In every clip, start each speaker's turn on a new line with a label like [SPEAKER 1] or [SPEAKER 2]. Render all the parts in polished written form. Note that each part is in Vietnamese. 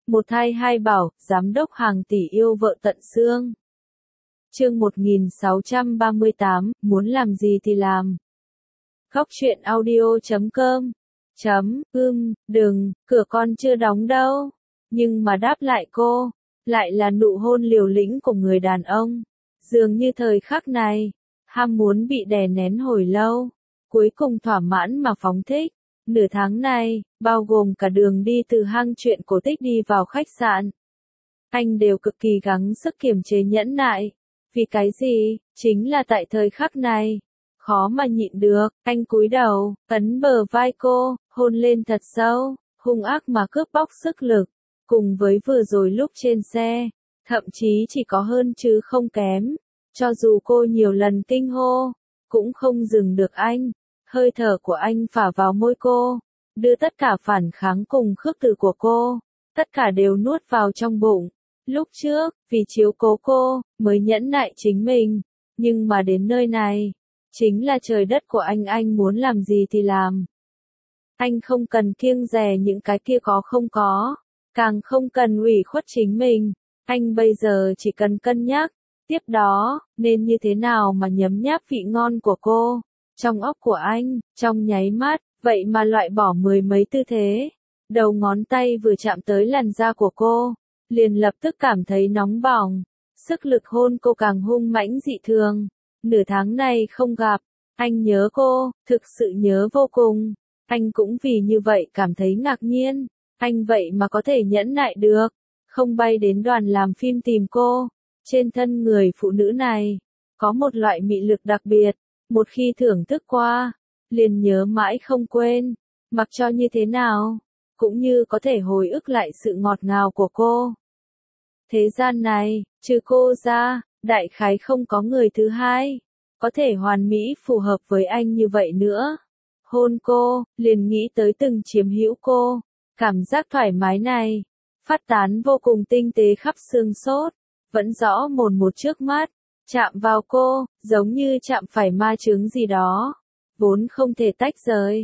[SPEAKER 1] Một thai hai bảo, giám đốc hàng tỷ yêu vợ tận xương. Chương 1638, muốn làm gì thì làm. Góc truyện audio.com. Đừng, cửa con chưa đóng đâu. Nhưng mà đáp lại cô, lại là nụ hôn liều lĩnh của người đàn ông. Dường như thời khắc này, ham muốn bị đè nén hồi lâu, cuối cùng thỏa mãn mà phóng thích. Nửa tháng này, bao gồm cả đường đi từ hang chuyện cổ tích đi vào khách sạn. Anh đều cực kỳ gắng sức kiềm chế nhẫn nại. Vì cái gì? Chính là tại thời khắc này. Khó mà nhịn được, anh cúi đầu, ấn bờ vai cô, hôn lên thật sâu, hung ác mà cướp bóc sức lực. Cùng với vừa rồi lúc trên xe, thậm chí chỉ có hơn chứ không kém. Cho dù cô nhiều lần kinh hô, cũng không dừng được anh. Hơi thở của anh phả vào môi cô, đưa tất cả phản kháng cùng khước từ của cô, tất cả đều nuốt vào trong bụng. Lúc trước, vì chiếu cố cô, mới nhẫn nại chính mình, nhưng mà đến nơi này, chính là trời đất của anh muốn làm gì thì làm. Anh không cần kiêng dè những cái kia có không có, càng không cần ủy khuất chính mình, anh bây giờ chỉ cần cân nhắc, tiếp đó, nên như thế nào mà nhấm nháp vị ngon của cô. Trong óc của anh, trong nháy mắt, vậy mà loại bỏ mười mấy tư thế. Đầu ngón tay vừa chạm tới làn da của cô, liền lập tức cảm thấy nóng bỏng. Sức lực hôn cô càng hung mãnh dị thường. Nửa tháng này không gặp, anh nhớ cô, thực sự nhớ vô cùng. Anh cũng vì như vậy cảm thấy ngạc nhiên. Anh vậy mà có thể nhẫn nại được, không bay đến đoàn làm phim tìm cô. Trên thân người phụ nữ này, có một loại mị lực đặc biệt. Một khi thưởng thức qua, liền nhớ mãi không quên, mặc cho như thế nào, cũng như có thể hồi ức lại sự ngọt ngào của cô. Thế gian này, trừ cô ra, đại khái không có người thứ hai, có thể hoàn mỹ phù hợp với anh như vậy nữa. Hôn cô, liền nghĩ tới từng chiếm hữu cô, cảm giác thoải mái này, phát tán vô cùng tinh tế khắp xương cốt, vẫn rõ mồn một trước mắt. Chạm vào cô, giống như chạm phải ma chướng gì đó, vốn không thể tách rời.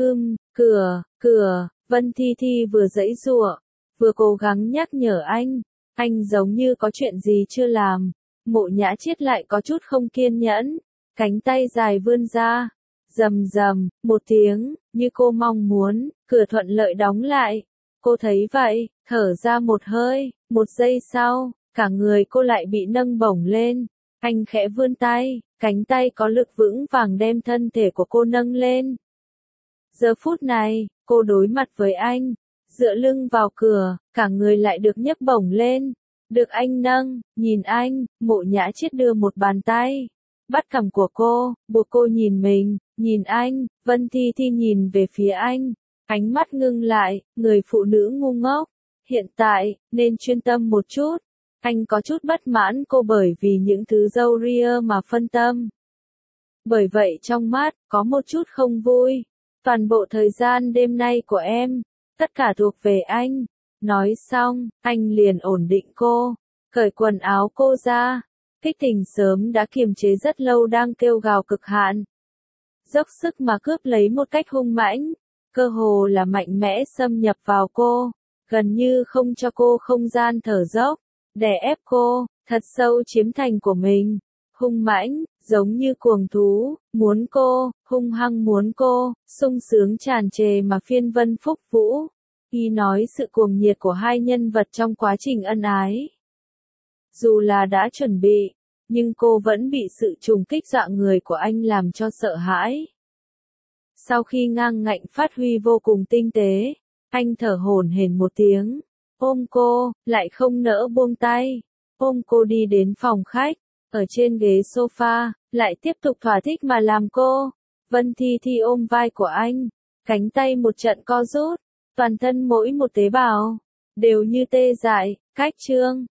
[SPEAKER 1] Cửa, Vân Thi Thi vừa giãy giụa, vừa cố gắng nhắc nhở anh giống như có chuyện gì chưa làm. Mộ Nhã Chiết lại có chút không kiên nhẫn, cánh tay dài vươn ra, rầm rầm, một tiếng, như cô mong muốn, cửa thuận lợi đóng lại. Cô thấy vậy, thở ra một hơi, một giây sau, cả người cô lại bị nâng bổng lên. Anh khẽ vươn tay, cánh tay có lực vững vàng đem thân thể của cô nâng lên. Giờ phút này, cô đối mặt với anh, dựa lưng vào cửa, cả người lại được nhấc bổng lên. Được anh nâng, nhìn anh, Mộ Nhã Chiết đưa một bàn tay, bắt cằm của cô, buộc cô nhìn mình, nhìn anh. Vân Thi Thi nhìn về phía anh, ánh mắt ngưng lại, người phụ nữ ngu ngốc. Hiện tại, nên chuyên tâm một chút. Anh có chút bất mãn cô bởi vì những thứ râu ria mà phân tâm. Bởi vậy trong mắt, có một chút không vui. Toàn bộ thời gian đêm nay của em, tất cả thuộc về anh. Nói xong, anh liền ổn định cô, cởi quần áo cô ra. Kích tình sớm đã kiềm chế rất lâu đang kêu gào cực hạn. Dốc sức mà cướp lấy một cách hung mãnh, cơ hồ là mạnh mẽ xâm nhập vào cô, gần như không cho cô không gian thở dốc. Đè ép cô, thật sâu chiếm thành của mình, hung mãnh, giống như cuồng thú, muốn cô, hung hăng muốn cô, sung sướng tràn trề mà phiên vân phúc vũ. Y nói sự cuồng nhiệt của hai nhân vật trong quá trình ân ái. Dù là đã chuẩn bị, nhưng cô vẫn bị sự trùng kích dọa người của anh làm cho sợ hãi. Sau khi ngang ngạnh phát huy vô cùng tinh tế, anh thở hổn hển một tiếng. Ôm cô, lại không nỡ buông tay. Ôm cô đi đến phòng khách, ở trên ghế sofa, lại tiếp tục thỏa thích mà làm cô. Vân Thi Thi ôm vai của anh, cánh tay một trận co rút, toàn thân mỗi một tế bào đều như tê dại, cách trương.